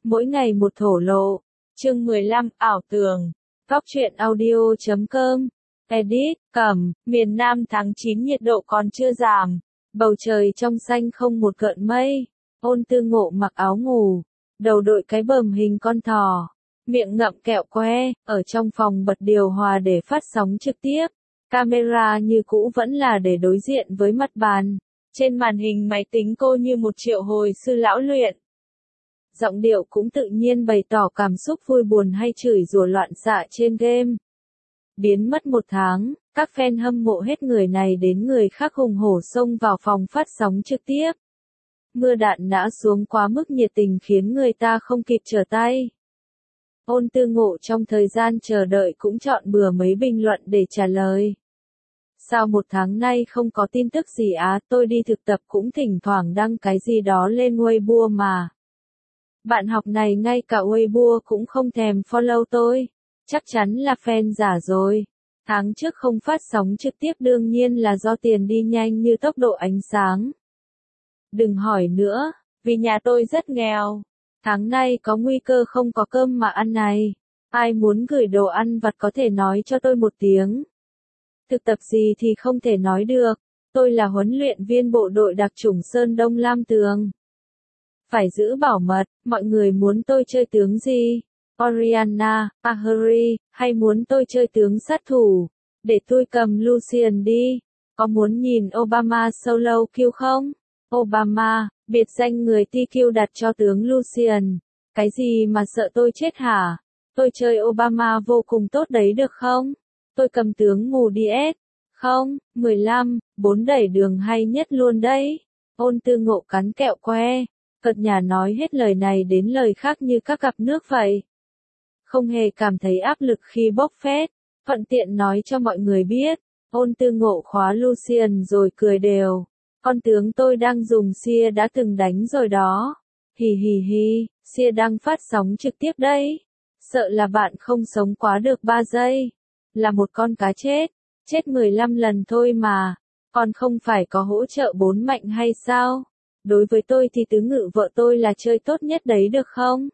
Mỗi ngày một thổ lộ. Chương 15, ảo tưởng. Góc truyện audio.com. Edit, Cẩm, miền Nam tháng 9 nhiệt độ còn chưa giảm. Bầu trời trong xanh không một gợn mây. Ôn Tư Ngộ mặc áo ngủ. Đầu đội cái bờm hình con thỏ. Miệng ngậm kẹo que, ở trong phòng bật điều hòa để phát sóng trực tiếp. Camera như cũ vẫn là để đối diện với mặt bàn. Trên màn hình máy tính cô như một triệu hồi sư lão luyện. Giọng điệu cũng tự nhiên bày tỏ cảm xúc vui buồn hay chửi rủa loạn xạ trên game. Biến mất một tháng, các fan hâm mộ hết người này đến người khác hùng hổ xông vào phòng phát sóng trực tiếp. Mưa đạn nã xuống quá mức nhiệt tình khiến người ta không kịp trở tay. Ôn Tư Ngộ trong thời gian chờ đợi cũng chọn bừa mấy bình luận để trả lời. Sao một tháng nay không có tin tức gì á, tôi đi thực tập cũng thỉnh thoảng đăng cái gì đó lên Weibo mà. Bạn học này ngay cả Weibo cũng không thèm follow tôi. Chắc chắn là fan giả rồi. Tháng trước không phát sóng trực tiếp đương nhiên là do tiền đi nhanh như tốc độ ánh sáng. Đừng hỏi nữa, vì nhà tôi rất nghèo. Tháng nay có nguy cơ không có cơm mà ăn này. Ai muốn gửi đồ ăn vặt có thể nói cho tôi một tiếng. Thực tập gì thì không thể nói được. Tôi là huấn luyện viên bộ đội đặc chủng Sơn Đông Lam Tường. Phải giữ bảo mật, mọi người muốn tôi chơi tướng gì? Oriana, Ahuri, hay muốn tôi chơi tướng sát thủ? Để tôi cầm Lucian đi. Có muốn nhìn Obama solo kill không? Obama, biệt danh người TQ đặt cho tướng Lucian. Cái gì mà sợ tôi chết hả? Tôi chơi Obama vô cùng tốt đấy được không? Tôi cầm tướng mù DS. Không, 15, 4 đẩy đường hay nhất luôn đấy. Ôn Tư Ngộ cắn kẹo que. Cợt nhả nói hết lời này đến lời khác như các cặp nước vậy. Không hề cảm thấy áp lực khi bốc phét. Thuận tiện nói cho mọi người biết. Ôn Tư Ngộ khóa Lucian rồi cười đều. Con tướng tôi đang dùng Seer đã từng đánh rồi đó. Hì hì hì, Seer đang phát sóng trực tiếp đây. Sợ là bạn không sống quá được 3 giây. Là một con cá chết. Chết 15 lần thôi mà. Còn không phải có hỗ trợ 4 mạnh hay sao? Đối với tôi thì tứ ngự vợ tôi là chơi tốt nhất đấy được không?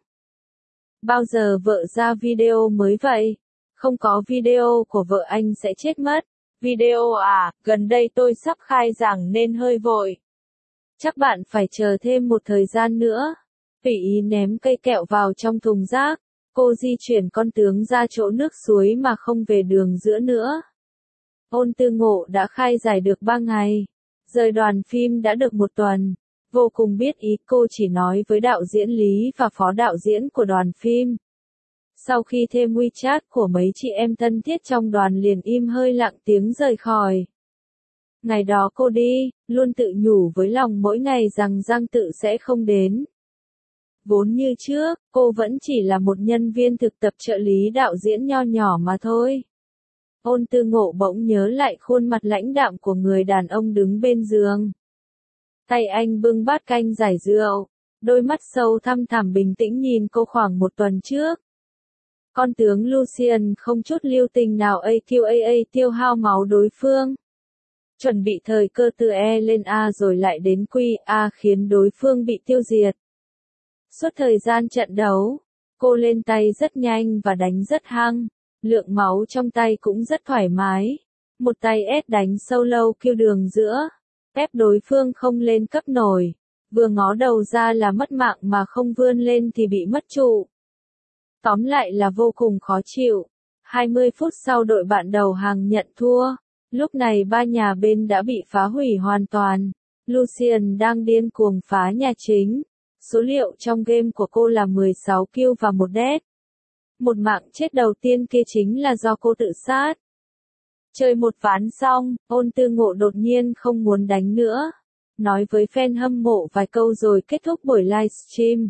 Bao giờ vợ ra video mới vậy? Không có video của vợ anh sẽ chết mất. Video à, gần đây tôi sắp khai giảng nên hơi vội. Chắc bạn phải chờ thêm một thời gian nữa. Phỉ Ý ném cây kẹo vào trong thùng rác. Cô di chuyển con tướng ra chỗ nước suối mà không về đường giữa nữa. Ôn Tư Ngộ đã khai giải được 3 ngày. Rời đoàn phim đã được 1 tuần. Vô cùng biết ý, cô chỉ nói với đạo diễn Lý và phó đạo diễn của đoàn phim. Sau khi thêm WeChat của mấy chị em thân thiết trong đoàn liền im hơi lặng tiếng rời khỏi. Ngày đó cô đi, luôn tự nhủ với lòng mỗi ngày rằng Giang Tự sẽ không đến. Vốn như trước, cô vẫn chỉ là một nhân viên thực tập trợ lý đạo diễn nho nhỏ mà thôi. Ôn Tư Ngộ bỗng nhớ lại khuôn mặt lãnh đạm của người đàn ông đứng bên giường. Tay anh bưng bát canh giải rượu, đôi mắt sâu thăm thẳm bình tĩnh nhìn cô khoảng 1 tuần trước. Con tướng Lucian không chút lưu tình nào AQAA tiêu hao máu đối phương. Chuẩn bị thời cơ từ E lên A rồi lại đến QA khiến đối phương bị tiêu diệt. Suốt thời gian trận đấu, cô lên tay rất nhanh và đánh rất hăng, lượng máu trong tay cũng rất thoải mái. Một tay S đánh solo kill đường giữa. Ép đối phương không lên cấp nổi, vừa ngó đầu ra là mất mạng mà không vươn lên thì bị mất trụ. Tóm lại là vô cùng khó chịu. 20 phút sau đội bạn đầu hàng nhận thua. Lúc này 3 nhà bên đã bị phá hủy hoàn toàn. Lucian đang điên cuồng phá nhà chính. Số liệu trong game của cô là 16 kill và 1 death. Một mạng chết đầu tiên kia chính là do cô tự sát. Chơi một ván xong, Ôn Tư Ngộ đột nhiên không muốn đánh nữa. Nói với fan hâm mộ vài câu rồi kết thúc buổi livestream.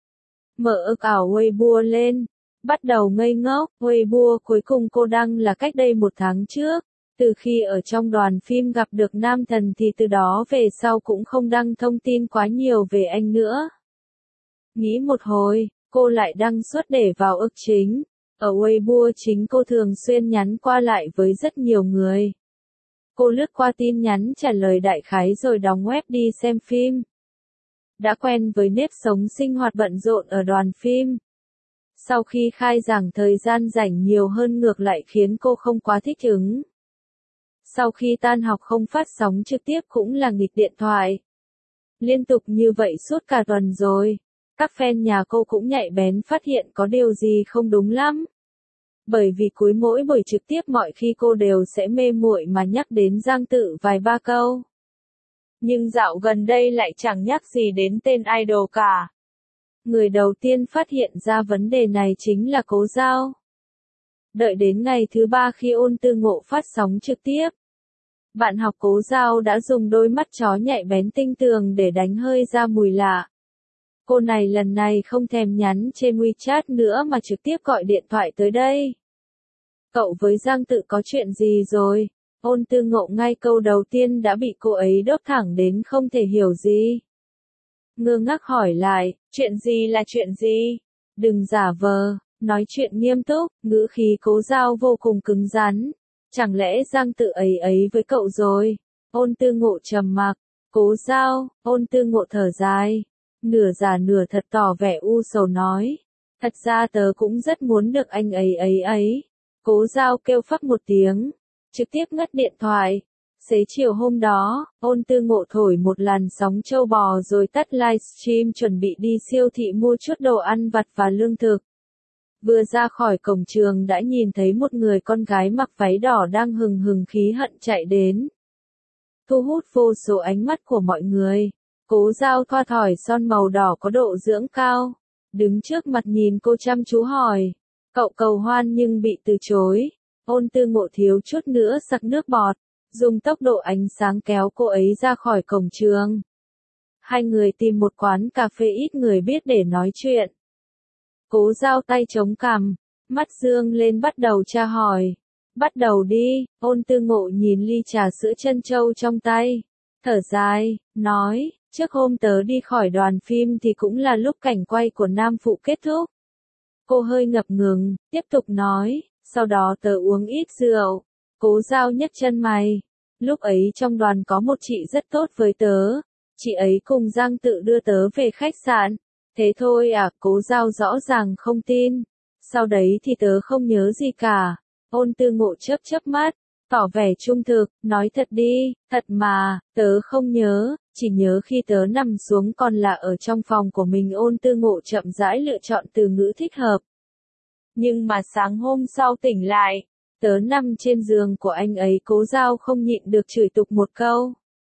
Mở ảo Weibo lên. Bắt đầu ngây ngốc, Weibo cuối cùng cô đăng là cách đây 1 tháng trước. Từ khi ở trong đoàn phim gặp được nam thần thì từ đó về sau cũng không đăng thông tin quá nhiều về anh nữa. Nghĩ một hồi, cô lại đăng suốt để vào ức chính. Ở Weibo chính cô thường xuyên nhắn qua lại với rất nhiều người. Cô lướt qua tin nhắn trả lời đại khái rồi đóng web đi xem phim. đã quen với nếp sống sinh hoạt bận rộn ở đoàn phim. Sau khi khai giảng thời gian rảnh nhiều hơn ngược lại khiến cô không quá thích ứng. Sau khi tan học không phát sóng trực tiếp cũng là nghịch điện thoại. Liên tục như vậy suốt cả tuần rồi. Các fan nhà cô cũng nhạy bén phát hiện có điều gì không đúng lắm. Bởi vì cuối mỗi buổi trực tiếp mọi khi cô đều sẽ mê muội mà nhắc đến Giang Tự vài ba câu. Nhưng dạo gần đây lại chẳng nhắc gì đến tên idol cả. Người đầu tiên phát hiện ra vấn đề này chính là Cố Giao. Đợi đến ngày thứ 3 khi Ôn Tư Ngộ phát sóng trực tiếp, bạn học Cố Giao đã dùng đôi mắt chó nhạy bén tinh tường để đánh hơi ra mùi lạ. Cô này lần này không thèm nhắn trên WeChat nữa mà trực tiếp gọi điện thoại tới đây. Cậu với Giang Tự có chuyện gì rồi? Ôn Tư Ngộ ngay câu đầu tiên đã bị cô ấy đốt thẳng đến không thể hiểu gì. Ngơ ngác hỏi lại, chuyện gì là chuyện gì? Đừng giả vờ, nói chuyện nghiêm túc, ngữ khí Cố Giao vô cùng cứng rắn. Chẳng lẽ Giang Tự ấy với cậu rồi? Ôn Tư Ngộ trầm mặc, Cố Giao, Ôn Tư Ngộ thở dài. Nửa giả nửa thật tỏ vẻ u sầu nói. Thật ra tớ cũng rất muốn được anh ấy. Cố Giao kêu phắc một tiếng, trực tiếp ngắt điện thoại. Xế chiều hôm đó, Ôn Tư Ngộ thổi một làn sóng trâu bò rồi tắt livestream chuẩn bị đi siêu thị mua chút đồ ăn vặt và lương thực. Vừa ra khỏi cổng trường đã nhìn thấy một người con gái mặc váy đỏ đang hừng hừng khí hận chạy đến. Thu hút vô số ánh mắt của mọi người. Cố Giao thoa thỏi son màu đỏ có độ dưỡng cao. Đứng trước mặt nhìn cô chăm chú hỏi. Cậu cầu hoan nhưng bị từ chối. Ôn Tư Ngộ thiếu chút nữa sặc nước bọt. Dùng tốc độ ánh sáng kéo cô ấy ra khỏi cổng trường. Hai người tìm một quán cà phê ít người biết để nói chuyện. Cố Giao tay chống cằm, mắt dương lên bắt đầu tra hỏi. Bắt đầu đi, Ôn Tư Ngộ nhìn ly trà sữa trân châu trong tay. Thở dài, nói, trước hôm tớ đi khỏi đoàn phim thì cũng là lúc cảnh quay của Nam Phụ kết thúc. Cô hơi ngập ngừng, tiếp tục nói, sau đó tớ uống ít rượu. Cố Giao nhấc chân mày. Lúc ấy trong đoàn có một chị rất tốt với tớ. Chị ấy cùng Giang Tự đưa tớ về khách sạn. Thế thôi à, Cố Giao rõ ràng không tin. Sau đấy thì tớ không nhớ gì cả. Ôn Tư Ngộ chớp mắt, tỏ vẻ trung thực, nói thật đi, thật mà, tớ không nhớ, chỉ nhớ khi tớ nằm xuống còn là ở trong phòng của mình. Ôn Tư Ngộ chậm rãi lựa chọn từ ngữ thích hợp. Nhưng mà sáng hôm sau tỉnh lại, tớ nằm trên giường của anh ấy. Cố Giao không nhịn được chửi tục một câu.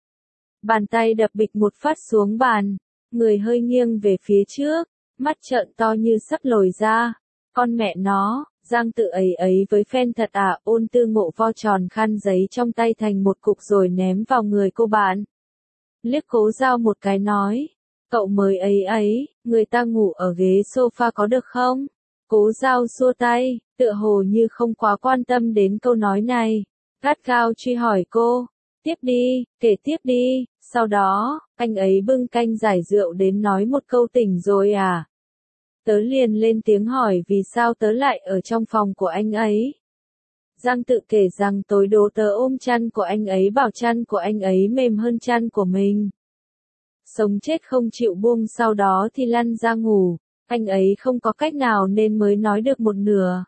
Bàn tay đập bịch một phát xuống bàn, người hơi nghiêng về phía trước, mắt trợn to như sắp lồi ra. Con mẹ nó, Giang Tự ấy với fan thật à? Ôn Tư Ngộ vo tròn khăn giấy trong tay thành một cục rồi ném vào người cô bạn. Liếc Cố Giao một cái nói, cậu mới ấy, người ta ngủ ở ghế sofa có được không? Cố Giao xua tay, tựa hồ như không quá quan tâm đến câu nói này. Gắt gao truy hỏi cô, tiếp đi, kể tiếp đi. Sau đó, anh ấy bưng canh giải rượu đến nói một câu tỉnh rồi à? Tớ liền lên tiếng hỏi vì sao tớ lại ở trong phòng của anh ấy. Giang Tự kể rằng tối đó tớ ôm chăn của anh ấy bảo chăn của anh ấy mềm hơn chăn của mình. Sống chết không chịu buông, sau đó thì lăn ra ngủ. Anh ấy không có cách nào nên mới nói được một nửa.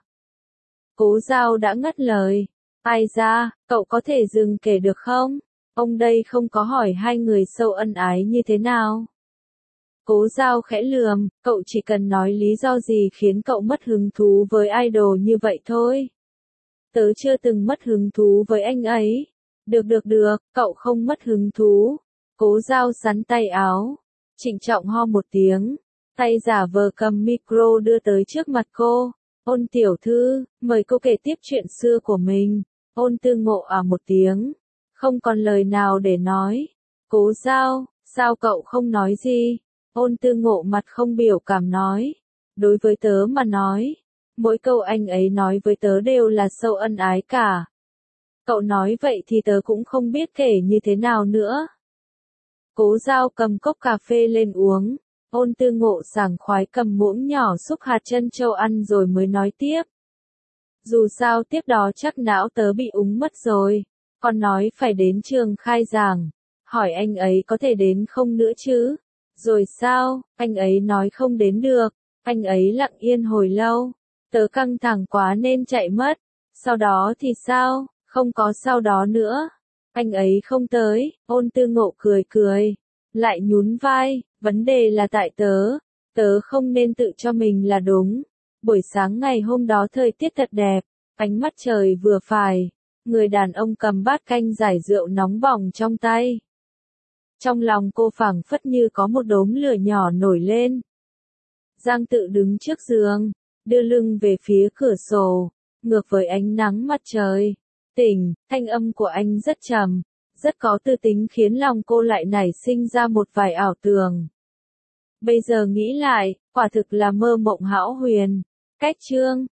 Cố Giao đã ngắt lời. Ai ra, cậu có thể dừng kể được không? Ông đây không có hỏi hai người sâu ân ái như thế nào. Cố Giao khẽ lườm, cậu chỉ cần nói lý do gì khiến cậu mất hứng thú với idol như vậy thôi. Tớ chưa từng mất hứng thú với anh ấy. Được, cậu không mất hứng thú. Cố Giao sắn tay áo, trịnh trọng ho một tiếng, tay giả vờ cầm micro đưa tới trước mặt cô. Ôn tiểu thư, mời cô kể tiếp chuyện xưa của mình. Ôn Tư Ngộ à một tiếng, không còn lời nào để nói. Cố Giao, sao cậu không nói gì? Ôn Tư Ngộ mặt không biểu cảm nói. Đối với tớ mà nói, mỗi câu anh ấy nói với tớ đều là sâu ân ái cả. Cậu nói vậy thì tớ cũng không biết kể như thế nào nữa. Cố Giao cầm cốc cà phê lên uống. Ôn Tư Ngộ sảng khoái cầm muỗng nhỏ xúc hạt trân châu ăn rồi mới nói tiếp. Dù sao tiếp đó chắc não tớ bị úng mất rồi. Còn nói phải đến trường khai giảng. Hỏi anh ấy có thể đến không nữa chứ? Rồi sao, anh ấy nói không đến được, anh ấy lặng yên hồi lâu, tớ căng thẳng quá nên chạy mất, sau đó thì sao, không có sau đó nữa, anh ấy không tới, Ôn Tư Ngộ cười cười, lại nhún vai, vấn đề là tại tớ không nên tự cho mình là đúng. Buổi sáng ngày hôm đó thời tiết thật đẹp, ánh mắt trời vừa phải, người đàn ông cầm bát canh giải rượu nóng bỏng trong tay. Trong lòng cô phảng phất như có một đốm lửa nhỏ nổi lên. Giang Tự đứng trước giường, đưa lưng về phía cửa sổ, ngược với ánh nắng mặt trời. Tỉnh, thanh âm của anh rất trầm, rất có tư tính khiến lòng cô lại nảy sinh ra một vài ảo tưởng. Bây giờ nghĩ lại, quả thực là mơ mộng hão huyền. Cách chương